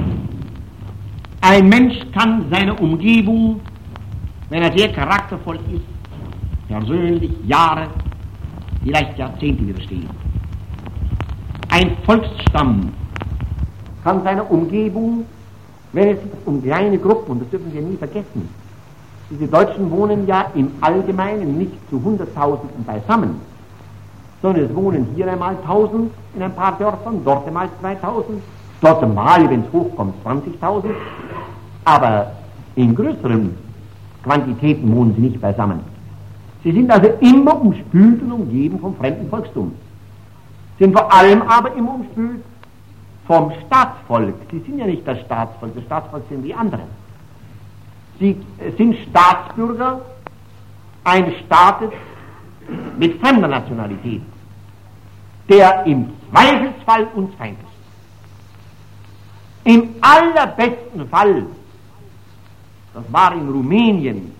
Ein Mensch kann seiner Umgebung, wenn er sehr charaktervoll ist, persönlich Jahre, vielleicht Jahrzehnte widerstehen. Ein Volksstamm kann seiner Umgebung, wenn es sich um kleine Gruppen, und das dürfen wir nie vergessen, diese Deutschen wohnen ja im Allgemeinen nicht zu Hunderttausenden beisammen, sondern es wohnen hier einmal 1000 in ein paar Dörfern, dort einmal 2000, dort einmal, wenn es hochkommt, 20.000, aber in größeren Quantitäten wohnen sie nicht beisammen. Sie sind also immer umspült und umgeben vom fremden Volkstum, sind vor allem aber immer umspült vom Staatsvolk. Sie sind ja nicht das Staatsvolk sind die anderen. Sie sind Staatsbürger eines Staates mit fremder Nationalität, der im Zweifelsfall uns Feind ist. Im allerbesten Fall, das war in Rumänien,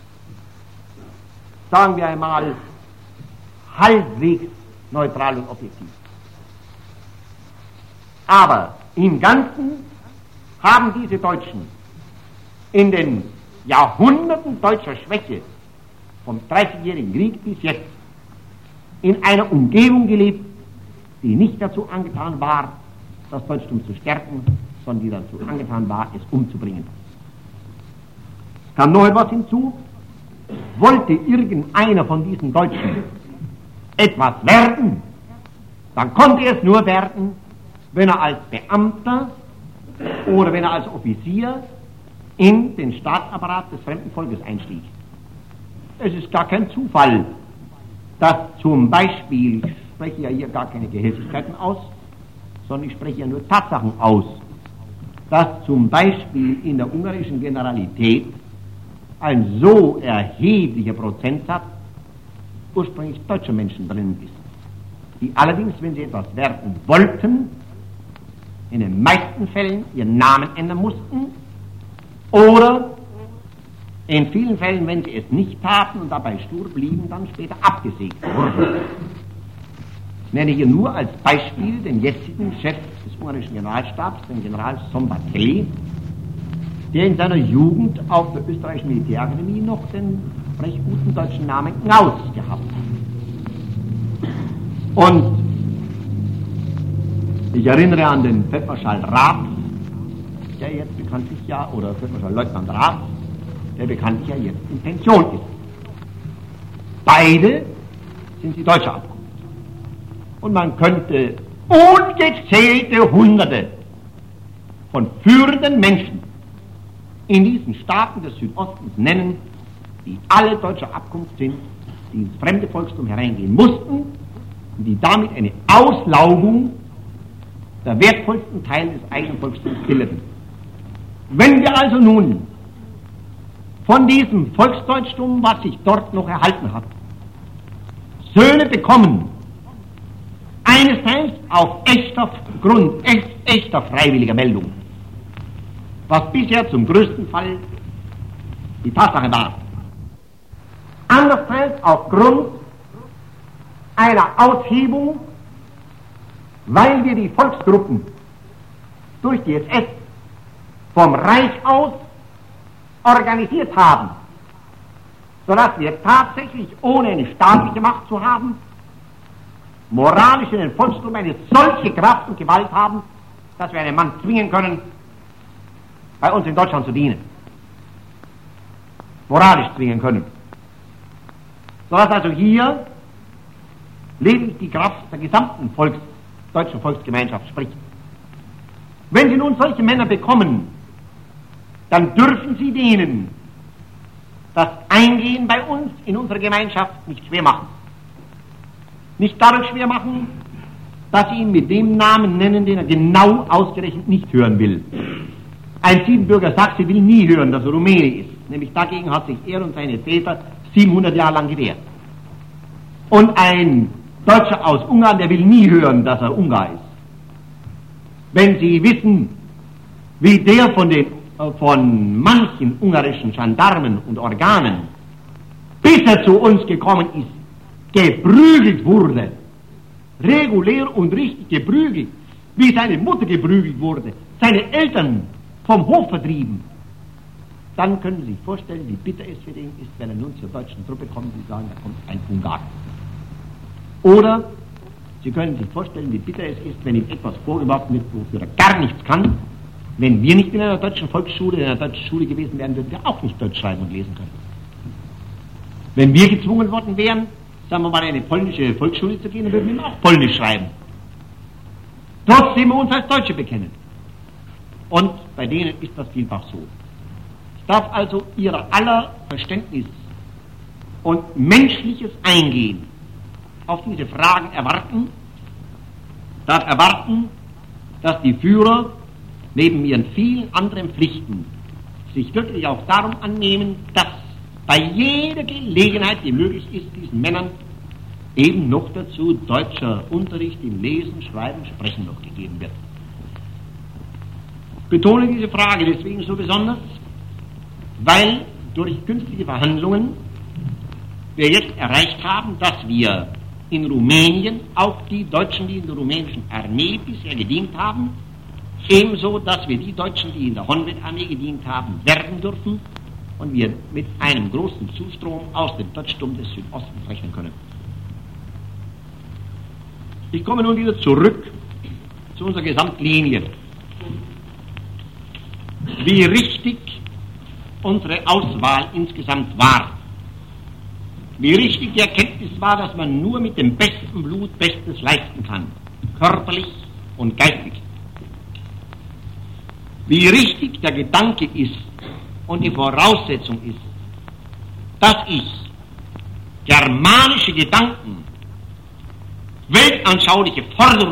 sagen wir einmal, halbwegs neutral und objektiv. Aber im Ganzen haben diese Deutschen in den Jahrhunderten deutscher Schwäche vom 30-jährigen Krieg bis jetzt in einer Umgebung gelebt, die nicht dazu angetan war, das Deutschtum zu stärken, sondern die dazu angetan war, es umzubringen. Es kam noch etwas hinzu: wollte irgendeiner von diesen Deutschen etwas werden, dann konnte es nur werden, wenn er als Beamter oder wenn er als Offizier in den Staatsapparat des fremden Volkes einstieg. Es ist gar kein Zufall, dass zum Beispiel, ich spreche ja hier gar keine Gehilflichkeiten aus, sondern ich spreche ja nur Tatsachen aus, dass zum Beispiel in der ungarischen Generalität ein so erheblicher Prozentsatz ursprünglich deutscher Menschen drin ist, die allerdings, wenn sie etwas werden wollten, in den meisten Fällen ihren Namen ändern mussten oder in vielen Fällen, wenn sie es nicht taten und dabei stur blieben, dann später abgesägt wurden. Ich nenne hier nur als Beispiel den jetzigen Chef des ungarischen Generalstabs, den General Szombathely, der in seiner Jugend auf der österreichischen Militärakademie noch den recht guten deutschen Namen Knaus gehabt hat. Und ich erinnere an den Feldmarschall Raab, der jetzt bekanntlich ja, oder Feldmarschall Leutnant Raab, der bekanntlich ja jetzt in Pension ist. Beide sind sie deutscher Abkunft. Und man könnte ungezählte Hunderte von führenden Menschen in diesen Staaten des Südostens nennen, die alle deutscher Abkunft sind, die ins fremde Volkstum hereingehen mussten und die damit eine Auslaugung der wertvollsten Teile des eigenen Volkstums bildeten. Wenn wir also nun von diesem Volksdeutschtum, was sich dort noch erhalten hat, Söhne bekommen, einerseits auf echter Grund, echter freiwilliger Meldung, was bisher zum größten Fall die Tatsache war, andererseits aufgrund einer Aushebung, weil wir die Volksgruppen durch die SS vom Reich aus organisiert haben, sodass wir tatsächlich, ohne eine staatliche Macht zu haben, moralisch in den Volksgruppen eine solche Kraft und Gewalt haben, dass wir einen Mann zwingen können, bei uns in Deutschland zu dienen. Moralisch zwingen können. Sodass also hier lediglich die Kraft der gesamten deutschen Volksgemeinschaft spricht. Wenn Sie nun solche Männer bekommen, dann dürfen Sie denen das Eingehen bei uns in unsere Gemeinschaft nicht schwer machen. Nicht dadurch schwer machen, dass sie ihn mit dem Namen nennen, den er genau ausgerechnet nicht hören will. Ein Siebenbürger Sachse will nie hören, dass er Rumäne ist. Nämlich dagegen hat sich er und seine Väter 700 Jahre lang gewehrt. Und ein Deutscher aus Ungarn, der will nie hören, dass er Ungar ist. Wenn Sie wissen, wie der von manchen ungarischen Gendarmen und Organen, bis er zu uns gekommen ist, geprügelt wurde, regulär und richtig geprügelt, wie seine Mutter geprügelt wurde, seine Eltern vom Hof vertrieben, dann können Sie sich vorstellen, wie bitter es für den ist, wenn er nun zur deutschen Truppe kommt und sagen, da kommt ein Ungar. Oder Sie können sich vorstellen, wie bitter es ist, wenn ihm etwas vorgeworfen wird, wofür er gar nichts kann. Wenn wir nicht in einer deutschen Volksschule, in einer deutschen Schule gewesen wären, würden wir auch nicht Deutsch schreiben und lesen können. Wenn wir gezwungen worden wären, sagen wir mal, in eine polnische Volksschule zu gehen, dann würden wir auch Polnisch schreiben. Trotzdem wir uns als Deutsche bekennen. Und bei denen ist das vielfach so. Ich darf also ihrer aller Verständnis und menschliches Eingehen auf diese Fragen erwarten, darf erwarten, dass die Führer neben ihren vielen anderen Pflichten sich wirklich auch darum annehmen, dass bei jeder Gelegenheit, die möglich ist, diesen Männern eben noch dazu deutscher Unterricht im Lesen, Schreiben, Sprechen noch gegeben wird. Ich betone diese Frage deswegen so besonders, weil durch künftige Verhandlungen wir jetzt erreicht haben, dass wir in Rumänien auch die Deutschen, die in der rumänischen Armee bisher gedient haben, ebenso, dass wir die Deutschen, die in der Honved-Armee gedient haben, werden dürfen und wir mit einem großen Zustrom aus dem Deutschtum des Südostens rechnen können. Ich komme nun wieder zurück zu unserer Gesamtlinie. Wie richtig unsere Auswahl insgesamt war. Wie richtig die Erkenntnis war, dass man nur mit dem besten Blut Bestes leisten kann, körperlich und geistig. Wie richtig der Gedanke ist und die Voraussetzung ist, dass ich germanische Gedanken, weltanschauliche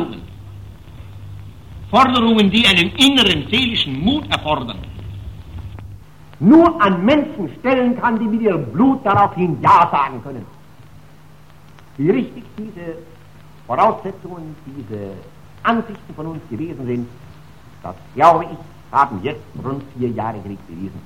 Forderungen, die einen inneren seelischen Mut erfordern, nur an Menschen stellen kann, die mit ihrem Blut daraufhin Ja sagen können. Wie richtig diese Voraussetzungen, diese Ansichten von uns gewesen sind, das glaube ich, haben jetzt rund 4 Jahre Krieg bewiesen.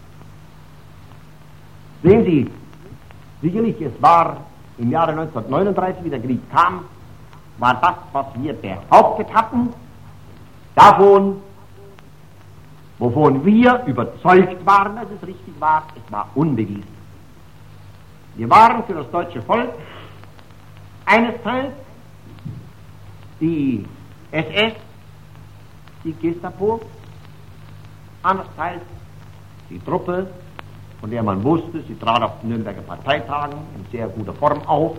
Sehen Sie, sicherlich, es war im Jahre 1939, wie der Krieg kam, war das, was wir behauptet hatten, davon, wovon wir überzeugt waren, dass es richtig war, es war unbewiesen. Wir waren für das deutsche Volk einerseits die SS, die Gestapo, andererseits die Truppe, von der man wusste, sie trat auf den Nürnberger Parteitagen in sehr guter Form auf.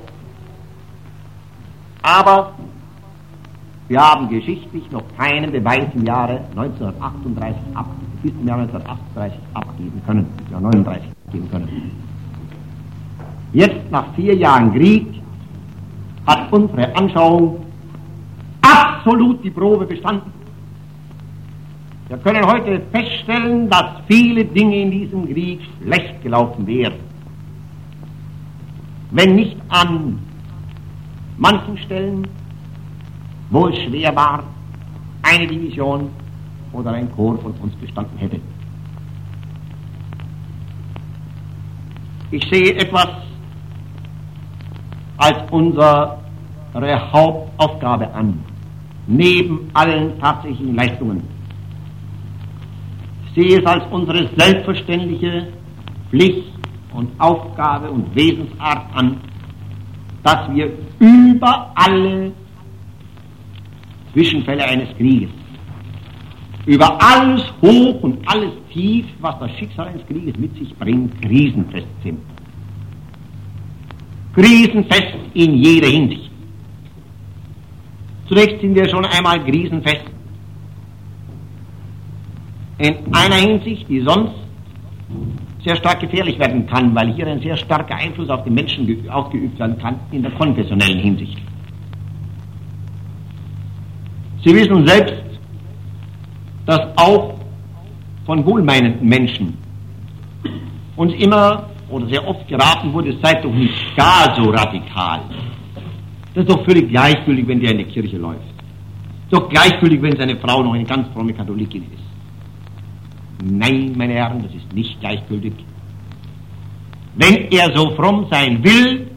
Aber wir haben geschichtlich noch keinen Beweis im Jahre 1938 bis zum Jahr 1938 abgeben können, ja 39 abgeben können. Jetzt, nach 4 Jahren Krieg, hat unsere Anschauung absolut die Probe bestanden. Wir können heute feststellen, dass viele Dinge in diesem Krieg schlecht gelaufen wären. Wenn nicht an manchen Stellen, wo es schwer war, eine Division oder ein Korps von uns bestanden hätte. Ich sehe etwas als unsere Hauptaufgabe an, neben allen tatsächlichen Leistungen. Ich sehe es als unsere selbstverständliche Pflicht und Aufgabe und Wesensart an, dass wir über alle Zwischenfälle eines Krieges, über alles Hoch und alles Tief, was das Schicksal eines Krieges mit sich bringt, krisenfest sind. Krisenfest in jeder Hinsicht. Zunächst sind wir schon einmal krisenfest in einer Hinsicht, die sonst sehr stark gefährlich werden kann, weil hier ein sehr starker Einfluss auf den Menschen ausgeübt werden kann in der konfessionellen Hinsicht. Sie wissen selbst, dass auch von wohlmeinenden Menschen uns immer oder sehr oft geraten wurde, seid doch nicht gar so radikal. Das ist doch völlig gleichgültig, wenn der in die Kirche läuft. Das ist doch gleichgültig, wenn seine Frau noch eine ganz fromme Katholikin ist. Nein, meine Herren, das ist nicht gleichgültig. Wenn er so fromm sein will,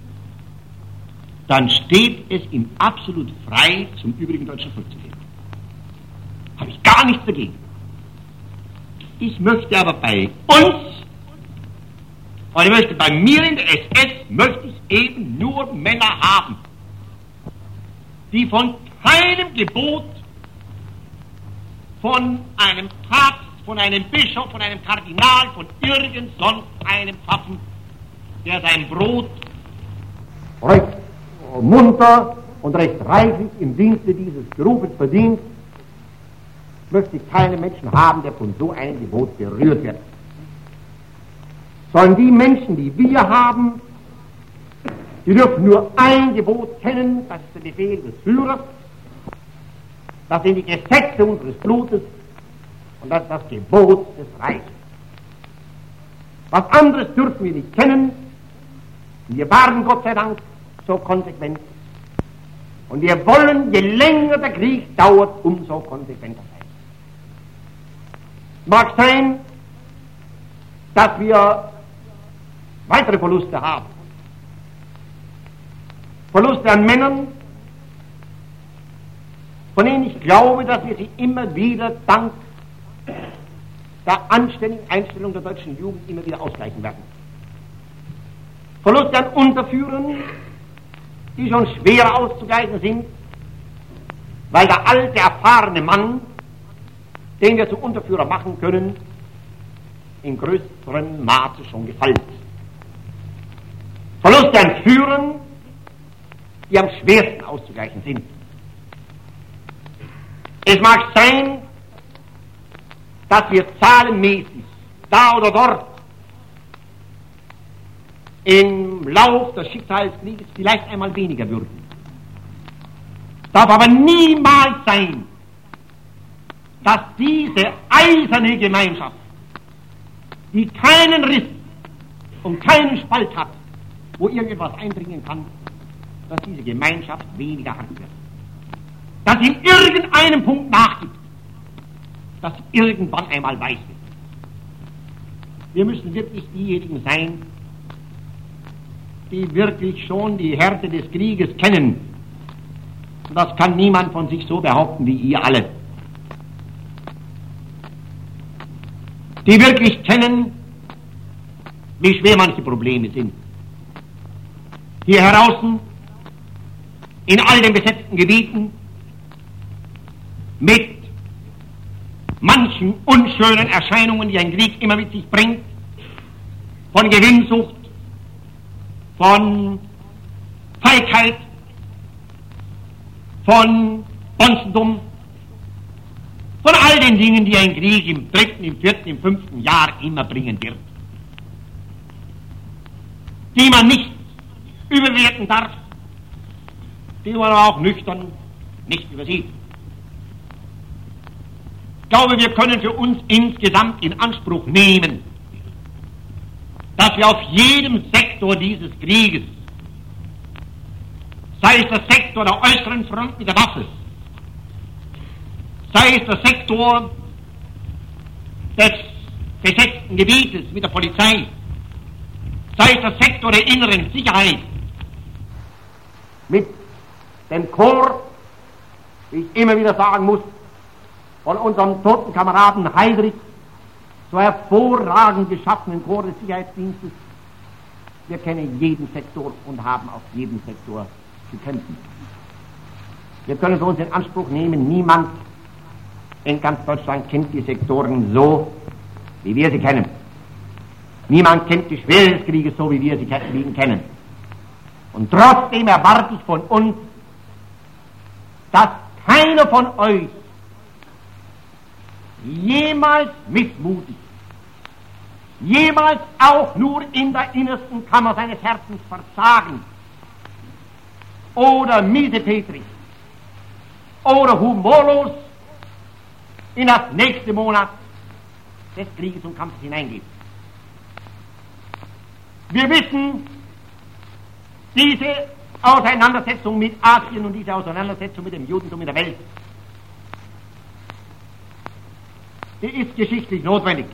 dann steht es ihm absolut frei, zum übrigen deutschen Volk zu gehen. Habe ich gar nichts dagegen. Ich möchte aber bei uns, oder ich möchte bei mir in der SS, möchte ich eben nur Männer haben, die von keinem Gebot, von einem Papst, von einem Bischof, von einem Kardinal, von irgend sonst einem Pfaffen, der sein Brot recht munter und recht reichlich im Dienste dieses Berufes verdient, möchte ich keinen Menschen haben, der von so einem Gebot berührt wird. Sondern die Menschen, die wir haben, die dürfen nur ein Gebot kennen, das ist der Befehl des Führers, das sind die Gesetze unseres Blutes und das ist das Gebot des Reiches. Was anderes dürfen wir nicht kennen. Wir waren Gott sei Dank so konsequent. Und wir wollen, je länger der Krieg dauert, umso konsequenter sein. Mag sein, dass wir weitere Verluste haben. Verluste an Männern, von denen ich glaube, dass wir sie immer wieder dank der anständigen Einstellung der deutschen Jugend immer wieder ausgleichen werden. Verluste an Unterführern, die schon schwerer auszugleichen sind, weil der alte, erfahrene Mann, den wir zum Unterführer machen können, in größerem Maße schon gefallen ist. Verluste an Führern, die am schwersten auszugleichen sind. Es mag sein, dass wir zahlenmäßig da oder dort im Lauf des Schicksalskrieges vielleicht einmal weniger würden. Darf aber niemals sein, dass diese eiserne Gemeinschaft, die keinen Riss und keinen Spalt hat, wo irgendetwas eindringen kann, dass diese Gemeinschaft weniger hart wird. Dass sie in irgendeinem Punkt nachgibt, dass sie irgendwann einmal weich wird. Wir müssen wirklich diejenigen sein, die wirklich schon die Härte des Krieges kennen. Und das kann niemand von sich so behaupten wie ihr alle. Die wirklich kennen, wie schwer manche Probleme sind. Hier draußen, in all den besetzten Gebieten, mit manchen unschönen Erscheinungen, die ein Krieg immer mit sich bringt, von Gewinnsucht, von Feigheit, von Bonzendum, von all den Dingen, die ein Krieg im 3., im 4., im 5. Jahr immer bringen wird, die man nicht überwerten darf, die man aber auch nüchtern nicht übersieht. Ich glaube, wir können für uns insgesamt in Anspruch nehmen, dass wir auf jedem Sektor dieses Krieges, sei es der Sektor der äußeren Front mit der Waffe, sei es der Sektor des besetzten Gebietes mit der Polizei, sei es der Sektor der inneren Sicherheit, mit dem Korps, wie ich immer wieder sagen muss, von unserem toten Kameraden Heydrich, so hervorragend geschaffenen Korps des Sicherheitsdienstes. Wir kennen jeden Sektor und haben auf jedem Sektor zu kämpfen. Wir können für uns in Anspruch nehmen, niemand in ganz Deutschland kennt die Sektoren so, wie wir sie kennen. Niemand kennt die Schwere des Krieges so, wie wir sie kennen. Und trotzdem erwarte ich von uns, dass keiner von euch jemals missmutig, jemals auch nur in der innersten Kammer seines Herzens versagen oder miesepetrig oder humorlos in das nächste Monat des Krieges und Kampfes hineingeht. Wir wissen, diese Auseinandersetzung mit Asien und diese Auseinandersetzung mit dem Judentum in der Welt, die ist geschichtlich notwendig.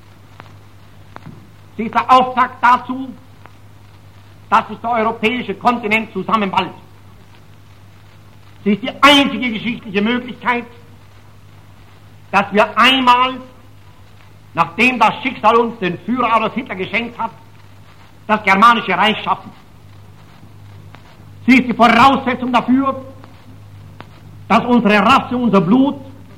Sie ist der Auftakt dazu, dass sich der europäische Kontinent zusammenballt. Sie ist die einzige geschichtliche Möglichkeit, dass wir einmal, nachdem das Schicksal uns den Führer Adolf Hitler geschenkt hat, das germanische Reich schaffen. Sie ist die Voraussetzung dafür, dass unsere Rasse, unser Blut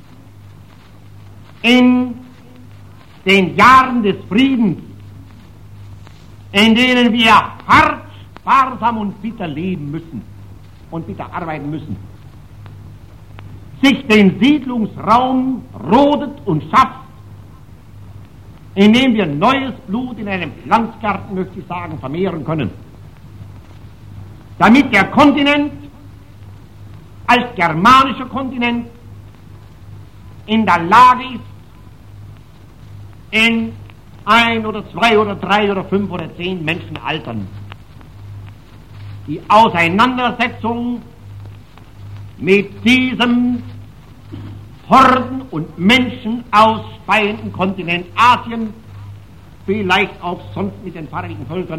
in den Jahren des Friedens, in denen wir hart, sparsam und bitter leben müssen und bitter arbeiten müssen, sich den Siedlungsraum rodet und schafft, indem wir neues Blut in einem Pflanzgarten, möchte ich sagen, vermehren können. Damit der Kontinent als germanischer Kontinent in der Lage ist, in 1 oder 2 oder 3 oder 5 oder 10 Menschenaltern die Auseinandersetzung mit diesem Horden und Menschen ausspeienden Kontinent Asien, vielleicht auch sonst mit den farbigen Völkern,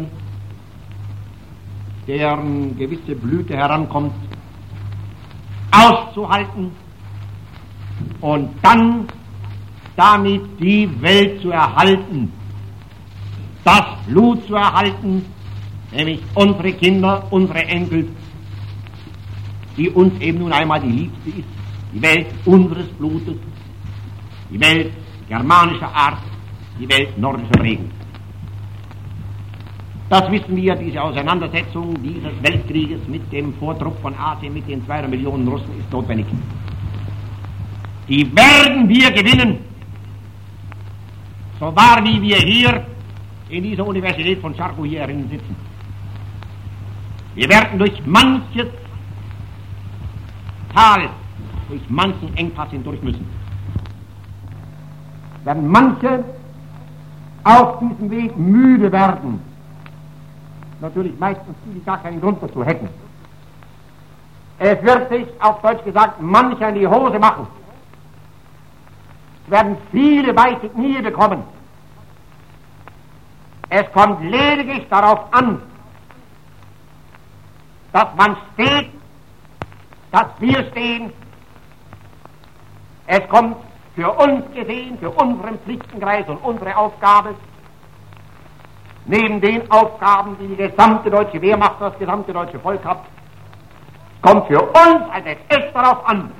deren gewisse Blüte herankommt, auszuhalten und dann damit die Welt zu erhalten, das Blut zu erhalten, nämlich unsere Kinder, unsere Enkel, die uns eben nun einmal die Liebste ist, die Welt unseres Blutes, die Welt germanischer Art, die Welt nordischer Prägung. Das wissen wir, diese Auseinandersetzung dieses Weltkrieges mit dem Vortrupp von Asien, mit den 200 Millionen Russen ist notwendig. Die werden wir gewinnen, so wahr wie wir hier in dieser Universität von Charkow hier herinnen sitzen. Wir werden durch manches Tal, durch manchen Engpass hindurch müssen. Werden manche auf diesem Weg müde werden. Natürlich meistens die, die gar keinen Grund dazu hätten. Es wird sich, auf Deutsch gesagt, mancher in die Hose machen. Es werden viele weiße Knie bekommen. Es kommt lediglich darauf an, dass man steht, dass wir stehen. Es kommt für uns gesehen, für unseren Pflichtenkreis und unsere Aufgabe, neben den Aufgaben, die die gesamte deutsche Wehrmacht, das gesamte deutsche Volk hat, kommt für uns als es darauf an.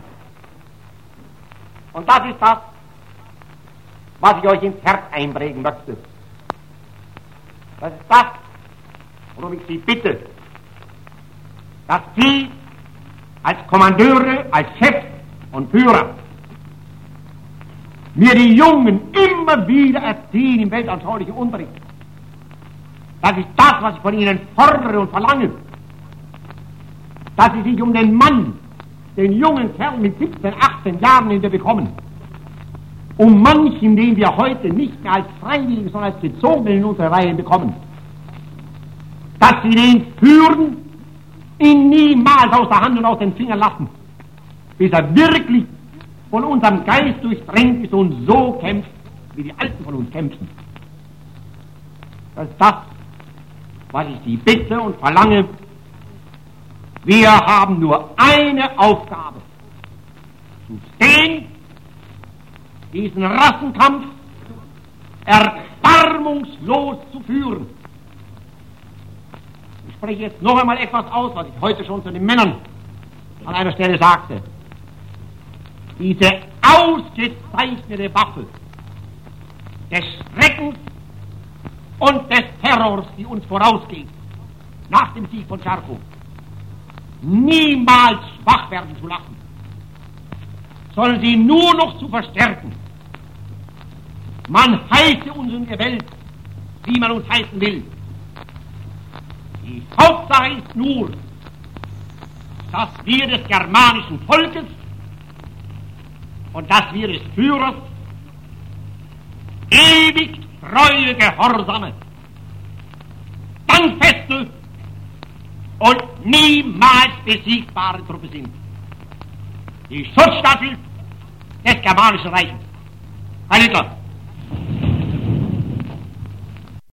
Und das ist das, was ich euch ins Herz einprägen möchte. Das ist das, worum ich Sie bitte, dass Sie als Kommandeure, als Chef und Führer mir die Jungen immer wieder erzählen im weltanschaulichen Unterricht. Das ist das, was ich von ihnen fordere und verlange. Dass sie sich um den Mann, den jungen Kerl mit 17, 18 Jahren, den wir bekommen, um manchen, den wir heute nicht mehr als Freiwilligen, sondern als Gezogenen in unsere Reihen bekommen, dass sie den führen, ihn niemals aus der Hand und aus den Fingern lassen, bis er wirklich von unserem Geist durchdrängt ist und so kämpft, wie die Alten von uns kämpfen. Das ist das, was ich Sie bitte und verlange. Wir haben nur eine Aufgabe: zu stehen, diesen Rassenkampf erbarmungslos zu führen. Ich spreche jetzt noch einmal etwas aus, was ich heute schon zu den Männern an einer Stelle sagte. Diese ausgezeichnete Waffe des Schreckens und des Terrors, die uns vorausgeht, nach dem Sieg von Charkow, niemals schwach werden zu lassen, sondern sie nur noch zu verstärken. Man heiße uns in der Welt, wie man uns heißen will. Die Hauptsache ist nur, dass wir des germanischen Volkes und dass wir des Führers ewig treue, gehorsame, standfeste und niemals besiegbare Truppe sind. Die Schutzstaffel des Germanischen Reiches. Herr Hitler,